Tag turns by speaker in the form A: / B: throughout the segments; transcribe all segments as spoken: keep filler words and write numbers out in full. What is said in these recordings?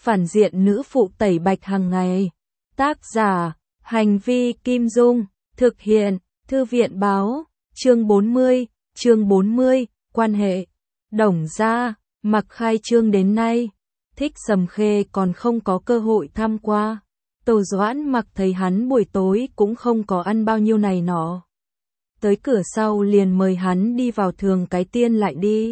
A: phản diện nữ phụ tẩy bạch hàng ngày. Tác giả, hành vi Kim Dung, thực hiện, Thư viện báo, chương bốn mươi, chương bốn mươi, quan hệ. Đồng gia, mặc khai trương đến nay, Thích Sầm Khê còn không có cơ hội thăm qua. Tô Doãn Mặc thấy hắn buổi tối cũng không có ăn bao nhiêu này nọ. Tới cửa sau liền mời hắn đi vào thường cái tiên lại đi.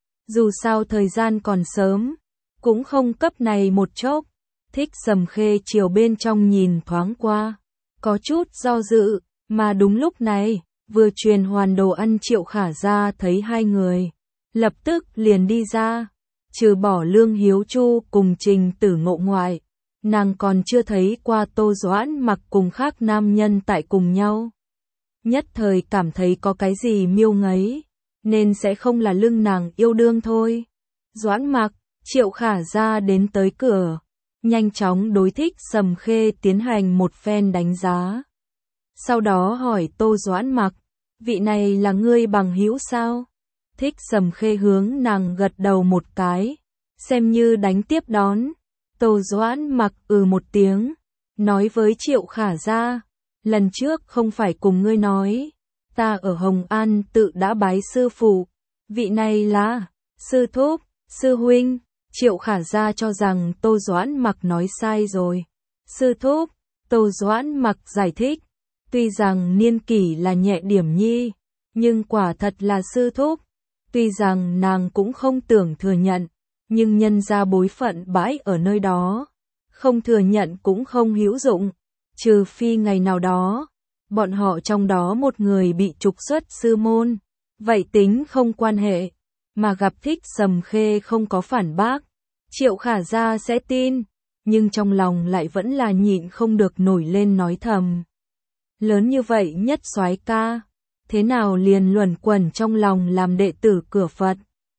A: Dù sao thời gian còn sớm, cũng không cấp này một chốc. Thích Sầm Khê chiều bên trong nhìn thoáng qua, có chút do dự, mà đúng lúc này, vừa truyền hoàn đồ ăn Triệu Khả Gia thấy hai người, lập tức liền đi ra, trừ bỏ Lương Hiếu Chu cùng Trình Tử Ngộ ngoại, nàng còn chưa thấy qua Tô Doãn Mặc cùng khác nam nhân tại cùng nhau. Nhất thời cảm thấy có cái gì miêu ngấy, nên sẽ không là lưng nàng yêu đương thôi. Doãn Mặc, Triệu Khả Gia đến tới cửa, nhanh chóng đối Thích Sầm Khê tiến hành một phen đánh giá. Sau đó hỏi Tô Doãn Mặc, vị này là ngươi bằng hữu sao? Thích Sầm Khê hướng nàng gật đầu một cái, xem như đánh tiếp đón. Tô Doãn Mặc ừ một tiếng, nói với Triệu Khả Gia, lần trước không phải cùng ngươi nói, ta ở Hồng An tự đã bái sư phụ, vị này là sư thúc, sư huynh. Triệu Khả Gia cho rằng Tô Doãn Mặc nói sai rồi. Sư thúc, Tô Doãn Mặc giải thích, tuy rằng niên kỷ là nhẹ điểm nhi, nhưng quả thật là sư thúc. Tuy rằng nàng cũng không tưởng thừa nhận, nhưng nhân ra bối phận bãi ở nơi đó, không thừa nhận cũng không hữu dụng, trừ phi ngày nào đó, bọn họ trong đó một người bị trục xuất sư môn, vậy tính không quan hệ, mà gặp Thích Sầm Khê không có phản bác, Triệu Khả Gia sẽ tin, nhưng trong lòng lại vẫn là nhịn không được nổi lên nói thầm. Lớn như vậy nhất soái ca, thế nào liền luẩn quẩn trong lòng làm đệ tử cửa Phật.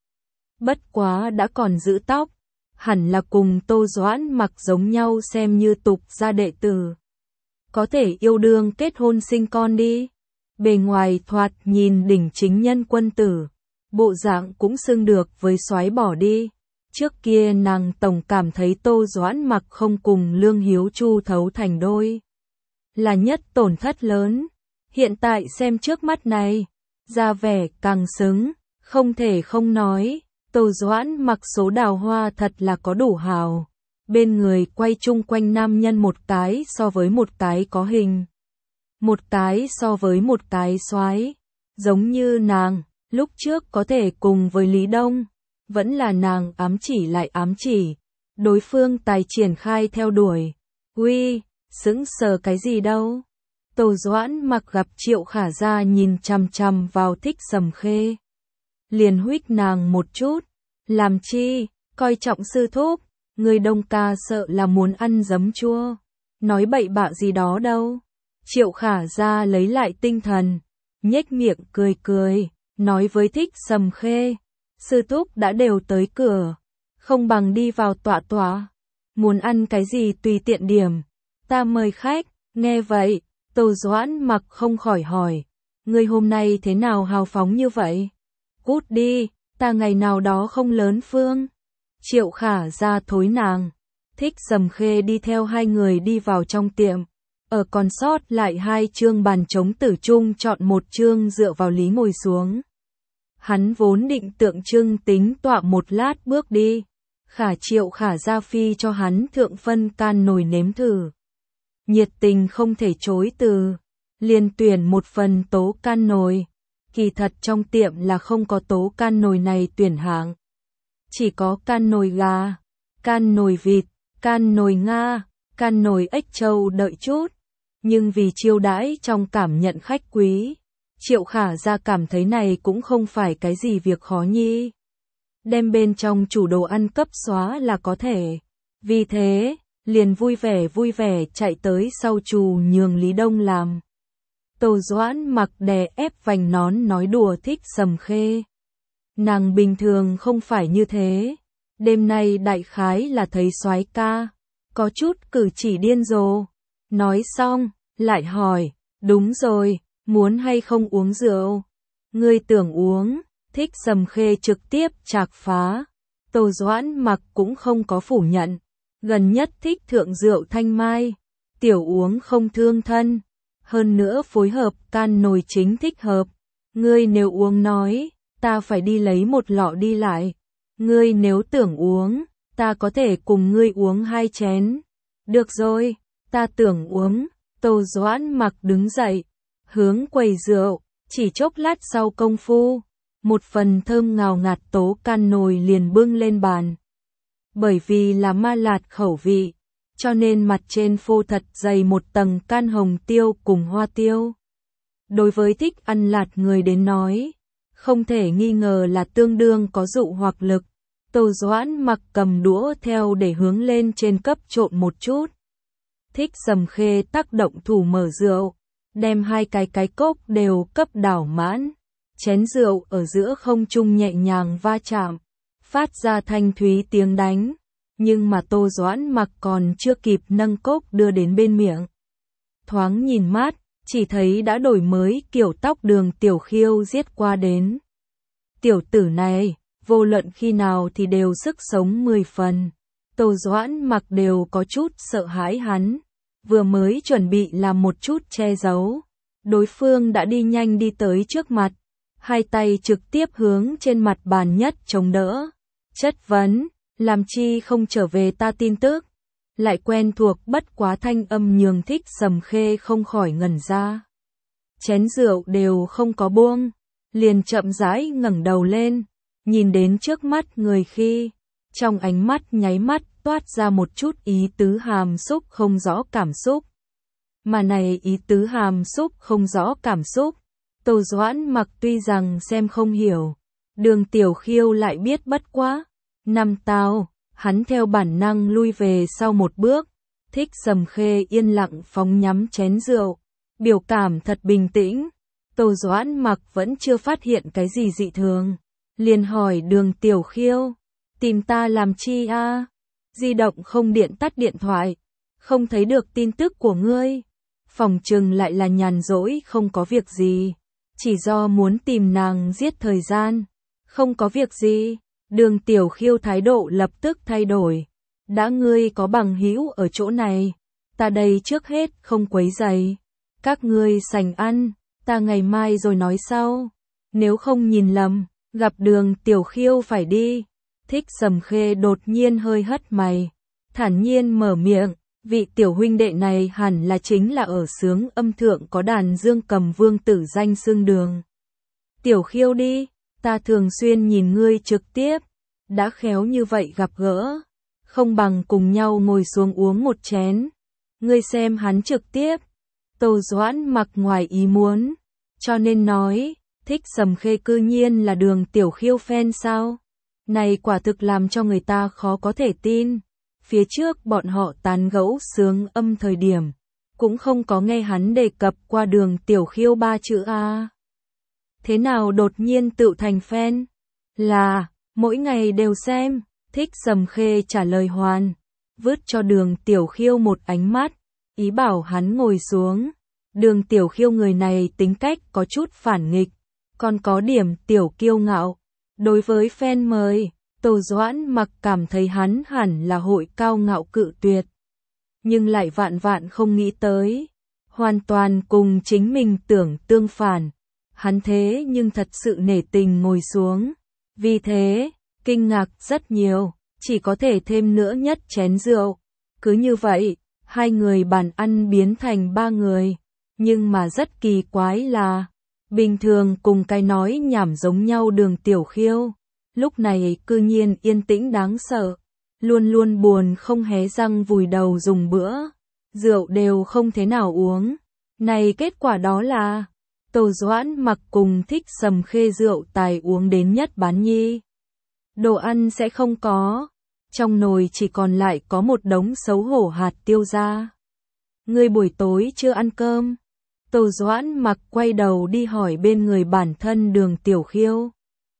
A: Bất quá đã còn giữ tóc, hẳn là cùng Tô Doãn Mặc giống nhau xem như tục gia đệ tử. Có thể yêu đương kết hôn sinh con đi. Bề ngoài thoạt nhìn đỉnh chính nhân quân tử, bộ dạng cũng xưng được với soái bỏ đi. Trước kia nàng tổng cảm thấy Tô Doãn Mặc không cùng Lương Hiếu Chu thấu thành đôi, là nhất tổn thất lớn. Hiện tại xem trước mắt này, ra vẻ càng xứng, không thể không nói, Tô Doãn Mặc số đào hoa thật là có đủ hào. Bên người quay chung quanh nam nhân một cái so với một cái có hình, một cái so với một cái soái, giống như nàng, lúc trước có thể cùng với Lý Đông, vẫn là nàng ám chỉ lại ám chỉ, đối phương tài triển khai theo đuổi. Uy, sững sờ cái gì đâu? Tô Doãn Mặc gặp Triệu Khả Gia nhìn chằm chằm vào Thích Sầm Khê, liền huých nàng một chút, làm chi, coi trọng sư thúc, người Đông ca sợ là muốn ăn giấm chua, nói bậy bạ gì đó đâu. Triệu Khả Gia lấy lại tinh thần, nhếch miệng cười cười, nói với Thích Sầm Khê, sư thúc đã đều tới cửa, không bằng đi vào tọa tọa, muốn ăn cái gì tùy tiện điểm, ta mời khách. Nghe vậy, Tô Doãn Mặc không khỏi hỏi, ngươi hôm nay thế nào hào phóng như vậy? Cút đi, ta ngày nào đó không lớn phương. Triệu Khả Gia thối nàng. Thích Sầm Khê đi theo hai người đi vào trong tiệm, ở còn sót lại hai chương bàn trống tử chung chọn một chương dựa vào lý ngồi xuống. Hắn vốn định tượng trưng tính tọa một lát bước đi, khả Triệu Khả Gia phi cho hắn thượng phân can nồi nếm thử. Nhiệt tình không thể chối từ, liền tuyển một phần tố can nồi. Kỳ thật trong tiệm là không có tố can nồi này tuyển hạng, chỉ có can nồi gà, can nồi vịt, can nồi Nga, can nồi ếch trâu đợi chút. Nhưng vì chiêu đãi trong cảm nhận khách quý, Triệu Khả Gia cảm thấy này cũng không phải cái gì việc khó nhi. Đem bên trong chủ đồ ăn cấp xóa là có thể. Vì thế, liền vui vẻ vui vẻ chạy tới sau trù nhường Lý Đông làm. Tô Doãn Mặc đè ép vành nón nói đùa Thích Sầm Khê. Nàng bình thường không phải như thế, đêm nay đại khái là thấy soái ca, có chút cử chỉ điên rồ. Nói xong, lại hỏi, đúng rồi, muốn hay không uống rượu? Ngươi tưởng uống? Thích Sầm Khê trực tiếp chạc phá. Tô Doãn Mặc cũng không có phủ nhận, Gần nhất thích thượng rượu thanh mai, tiểu uống không thương thân, hơn nữa phối hợp can nồi chính thích hợp. Ngươi nếu uống nói, ta phải đi lấy một lọ đi lại. Ngươi nếu tưởng uống, ta có thể cùng ngươi uống hai chén. Được rồi, ta tưởng uống. Tô Doãn Mặc đứng dậy, hướng quầy rượu, chỉ chốc lát sau công phu, một phần thơm ngào ngạt tố can nồi liền bưng lên bàn. Bởi vì là ma lạt khẩu vị, cho nên mặt trên phô thật dày một tầng can hồng tiêu cùng hoa tiêu. Đối với thích ăn lạt người đến nói, không thể nghi ngờ là tương đương có dụ hoặc lực. Tô Doãn Mặc cầm đũa theo để hướng lên trên cấp trộn một chút. Thích Sầm Khê tác động thủ mở rượu, đem hai cái cái cốc đều cấp đảo mãn. Chén rượu ở giữa không trung nhẹ nhàng va chạm, phát ra thanh thúy tiếng đánh. Nhưng mà Tô Doãn Mặc còn chưa kịp nâng cốc đưa đến bên miệng. Thoáng nhìn mát, chỉ thấy đã đổi mới kiểu tóc Đường Tiểu Khiêu giết qua đến. Tiểu tử này, vô luận khi nào thì đều sức sống mười phần. Tô Doãn Mặc đều có chút sợ hãi hắn, vừa mới chuẩn bị làm một chút che giấu. Đối phương đã đi nhanh đi tới trước mặt, hai tay trực tiếp hướng trên mặt bàn nhất chống đỡ. Chất vấn, làm chi không trở về ta tin tức. Lại quen thuộc bất quá thanh âm nhường Thích Sầm Khê không khỏi ngẩn ra. Chén rượu đều không có buông, liền chậm rãi ngẩng đầu lên, nhìn đến trước mắt người khi, trong ánh mắt nháy mắt toát ra một chút ý tứ hàm xúc không rõ cảm xúc. Mà này ý tứ hàm xúc không rõ cảm xúc, Tô Doãn Mặc tuy rằng xem không hiểu, Đường Tiểu Khiêu lại biết bất quá. Năm tao, hắn theo bản năng lui về sau một bước. Thích Sầm Khê yên lặng phóng nhắm chén rượu, biểu cảm thật bình tĩnh. Tô Doãn Mặc vẫn chưa phát hiện cái gì dị thường, liền hỏi Đường Tiểu Khiêu, tìm ta làm chi a? À? Di động không điện tắt điện thoại, không thấy được tin tức của ngươi. Phòng trừng lại là nhàn rỗi không có việc gì, chỉ do muốn tìm nàng giết thời gian. Không có việc gì. Đường Tiểu Khiêu thái độ lập tức thay đổi. Đã ngươi có bằng hữu ở chỗ này, ta đây trước hết không quấy rầy. Các ngươi sành ăn, ta ngày mai rồi nói sau. Nếu không nhìn lầm, gặp Đường Tiểu Khiêu phải đi. Thích Sầm Khê đột nhiên hơi hất mày, thản nhiên mở miệng, vị tiểu huynh đệ này hẳn là chính là ở xướng âm thượng có đàn dương cầm vương tử danh xưng Đường Tiểu Khiêu đi. Ta thường xuyên nhìn ngươi trực tiếp, đã khéo như vậy gặp gỡ, không bằng cùng nhau ngồi xuống uống một chén. Ngươi xem hắn trực tiếp. Tô Doãn Mặc ngoài ý muốn, cho nên nói, Thích Sầm Khê cư nhiên là Đường Tiểu Khiêu fan sao? Này quả thực làm cho người ta khó có thể tin. Phía trước bọn họ tán gẫu sướng âm thời điểm, cũng không có nghe hắn đề cập qua Đường Tiểu Khiêu ba chữ A. Thế nào đột nhiên tự thành fan? Là, mỗi ngày đều xem. Thích Sầm Khê trả lời hoàn, vứt cho Đường Tiểu Khiêu một ánh mắt, ý bảo hắn ngồi xuống. Đường Tiểu Khiêu người này tính cách có chút phản nghịch, còn có điểm tiểu kiêu ngạo. Đối với fan mời, Tô Doãn Mặc cảm thấy hắn hẳn là hội cao ngạo cự tuyệt. Nhưng lại vạn vạn không nghĩ tới, hoàn toàn cùng chính mình tưởng tương phản. Hắn thế nhưng thật sự nể tình ngồi xuống. Vì thế, kinh ngạc rất nhiều, chỉ có thể thêm nữa nhất chén rượu. Cứ như vậy, hai người bàn ăn biến thành ba người. Nhưng mà rất kỳ quái là, bình thường cùng cái nói nhảm giống nhau Đường Tiểu Khiêu, lúc này cư nhiên yên tĩnh đáng sợ, luôn luôn buồn không hé răng vùi đầu dùng bữa, rượu đều không thế nào uống. Này kết quả đó là, Tô Doãn Mặc cùng Thích Sầm Khê rượu tài uống đến nhất bán nhi. Đồ ăn sẽ không có, trong nồi chỉ còn lại có một đống xấu hổ hạt tiêu ra. Ngươi buổi tối chưa ăn cơm? Tô Doãn Mặc quay đầu đi hỏi bên người bản thân Đường Tiểu Khiêu.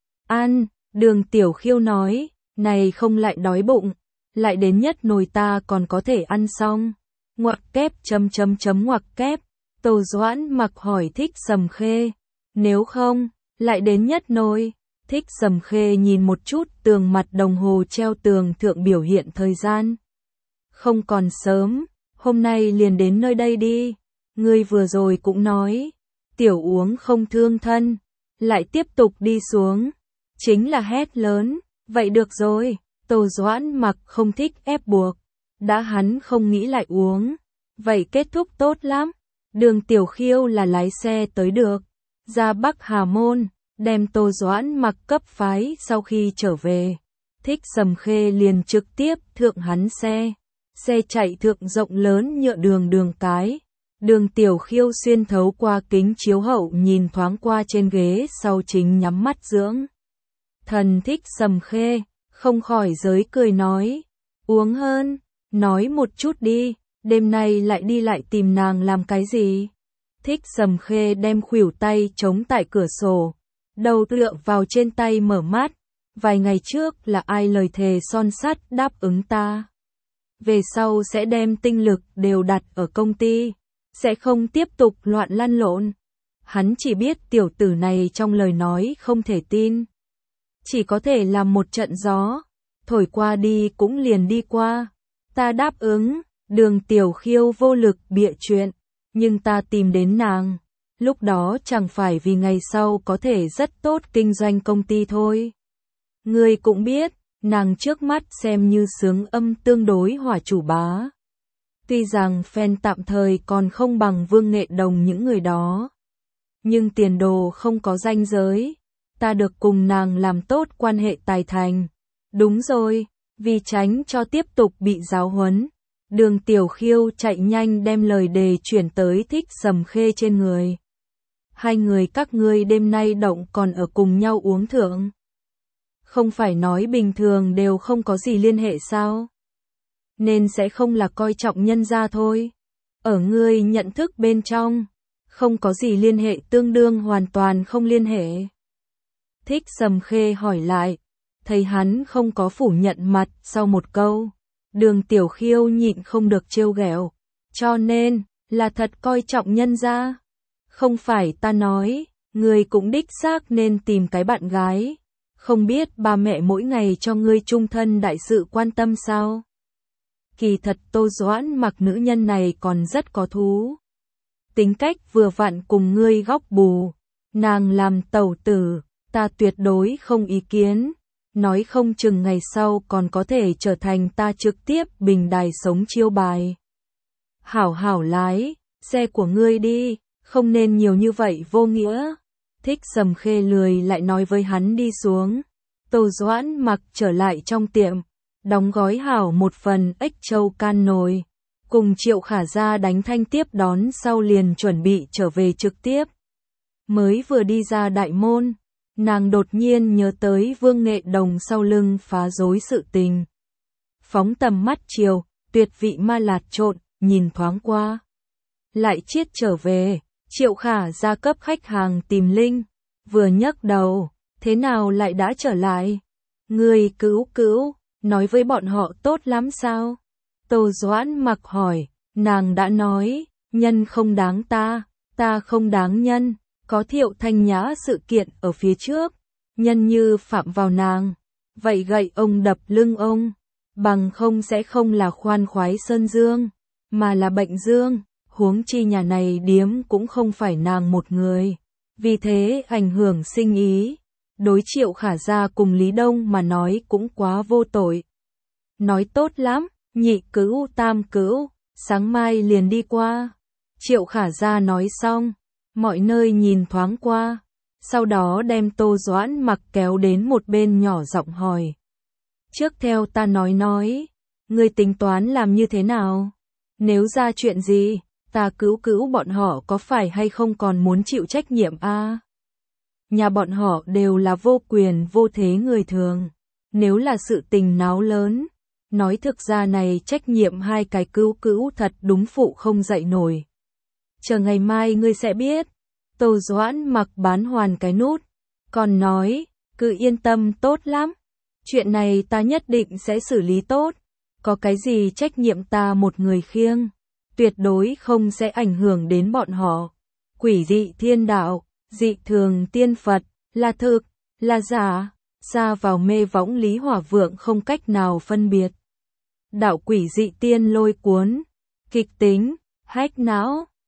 A: Ăn, Đường Tiểu Khiêu nói, này không lại đói bụng, lại đến nhất nồi ta còn có thể ăn xong. Ngoặc kép chấm chấm chấm ngoặc kép. Tô Doãn Mặc hỏi Thích Sầm Khê, nếu không, lại đến nhất nồi. Thích Sầm Khê nhìn một chút tường mặt đồng hồ treo tường thượng biểu hiện thời gian. không còn sớm, hôm nay liền đến nơi đây đi. Ngươi vừa rồi cũng nói, tiểu uống không thương thân, lại tiếp tục đi xuống. Chính là hét lớn, vậy được rồi, Tô Doãn Mặc không thích ép buộc. Đã hắn không nghĩ lại uống, vậy kết thúc tốt lắm. Đường Tiểu Khiêu là lái xe tới được, ra Bắc Hà Môn, đem Tô Doãn Mặc cấp phái sau khi trở về. Thích Sầm Khê liền trực tiếp thượng hắn xe. Xe chạy thượng rộng lớn nhựa đường đường cái. Đường Tiểu Khiêu xuyên thấu qua kính chiếu hậu nhìn thoáng qua trên ghế sau chính nhắm mắt dưỡng. Thần Thích Sầm Khê, không khỏi giới cười nói, uống hơn, nói một chút đi, đêm nay lại đi lại tìm nàng làm cái gì? Thích Sầm Khê đem khuỷu tay chống tại cửa sổ, đầu tựa vào trên tay mở mắt, vài ngày trước là ai lời thề son sắt đáp ứng ta. Về sau sẽ đem tinh lực đều đặt ở công ty, sẽ không tiếp tục loạn lăn lộn. Hắn chỉ biết tiểu tử này trong lời nói không thể tin. Chỉ có thể làm một trận gió, thổi qua đi cũng liền đi qua. Ta đáp ứng, Đường Tiểu Khiêu vô lực bịa chuyện, nhưng ta tìm đến nàng. Lúc đó chẳng phải vì ngày sau có thể rất tốt kinh doanh công ty thôi. Ngươi cũng biết, nàng trước mắt xem như sướng âm tương đối hỏa chủ bá. Tuy rằng fan tạm thời còn không bằng Vương Nghệ Đồng những người đó, nhưng tiền đồ không có ranh giới. Ta được cùng nàng làm tốt quan hệ tài thành. Đúng rồi, vì tránh cho tiếp tục bị giáo huấn, Đường Tiểu Khiêu chạy nhanh đem lời đề chuyển tới Thích Sầm Khê trên người. Hai người các ngươi đêm nay động còn ở cùng nhau uống thượng. Không phải nói bình thường đều không có gì liên hệ sao? Nên sẽ không là coi trọng nhân gia thôi. Ở ngươi nhận thức bên trong, không có gì liên hệ tương đương hoàn toàn không liên hệ. Thích Sầm Khê hỏi lại, thấy hắn không có phủ nhận mặt sau một câu. Đường Tiểu Khiêu nhịn không được trêu ghẹo, cho nên, là thật coi trọng nhân gia. Không phải ta nói, ngươi cũng đích xác nên tìm cái bạn gái. Không biết ba mẹ mỗi ngày cho ngươi chung thân đại sự quan tâm sao? Kỳ thật Tô Doãn Mặc nữ nhân này còn rất có thú. Tính cách vừa vặn cùng ngươi góc bù. Nàng làm tẩu tử, ta tuyệt đối không ý kiến. Nói không chừng ngày sau còn có thể trở thành ta trực tiếp bình đài sống chiêu bài. Hảo hảo lái, xe của ngươi đi, không nên nhiều như vậy vô nghĩa. Thích Sầm Khê lười lại nói với hắn đi xuống. Tô Doãn Mặc trở lại trong tiệm, đóng gói hảo một phần ếch châu can nồi, cùng Triệu Khả Gia đánh thanh tiếp đón sau liền chuẩn bị trở về trực tiếp. Mới vừa đi ra đại môn, nàng đột nhiên nhớ tới Vương Nghệ Đồng sau lưng phá rối sự tình. Phóng tầm mắt chiều, tuyệt vị ma lạt trộn, nhìn thoáng qua. Lại chiết trở về, Triệu Khả Gia cấp khách hàng tìm Linh, vừa nhấc đầu, thế nào lại đã trở lại? Người cứu cứu, nói với bọn họ tốt lắm sao? Tô Doãn Mặc hỏi, nàng đã nói, nhân không đáng ta, ta không đáng nhân. Có Thiệu Thanh Nhã sự kiện ở phía trước, nhân như phạm vào nàng, vậy gậy ông đập lưng ông, bằng không sẽ không là khoan khoái sơn dương, mà là bệnh dương, huống chi nhà này điếm cũng không phải nàng một người, vì thế ảnh hưởng sinh ý, đối Triệu Khả Gia cùng Lý Đông mà nói cũng quá vô tội. Nói tốt lắm, nhị cứu tam cứu, sáng mai liền đi qua. Triệu Khả Gia nói xong, mọi nơi nhìn thoáng qua, sau đó đem Tô Doãn Mặc kéo đến một bên nhỏ giọng hỏi. Trước theo ta nói nói, ngươi tính toán làm như thế nào? Nếu ra chuyện gì, ta cứu cứu bọn họ có phải hay không còn muốn chịu trách nhiệm a? À? Nhà bọn họ đều là vô quyền vô thế người thường, nếu là sự tình náo lớn, nói thực ra này trách nhiệm hai cái cứu cứu thật đúng phụ không dậy nổi. Chờ ngày mai ngươi sẽ biết. Tô Doãn Mặc bán hoàn cái nút, còn nói, cứ yên tâm tốt lắm. Chuyện này ta nhất định sẽ xử lý tốt, có cái gì trách nhiệm ta một người khiêng, tuyệt đối không sẽ ảnh hưởng đến bọn họ. Quỷ dị thiên đạo, dị thường tiên Phật, là thực, là giả, xa vào mê võng Lý Hỏa Vượng không cách nào phân biệt. đạo quỷ dị tiên lôi cuốn, kịch tính, hack não.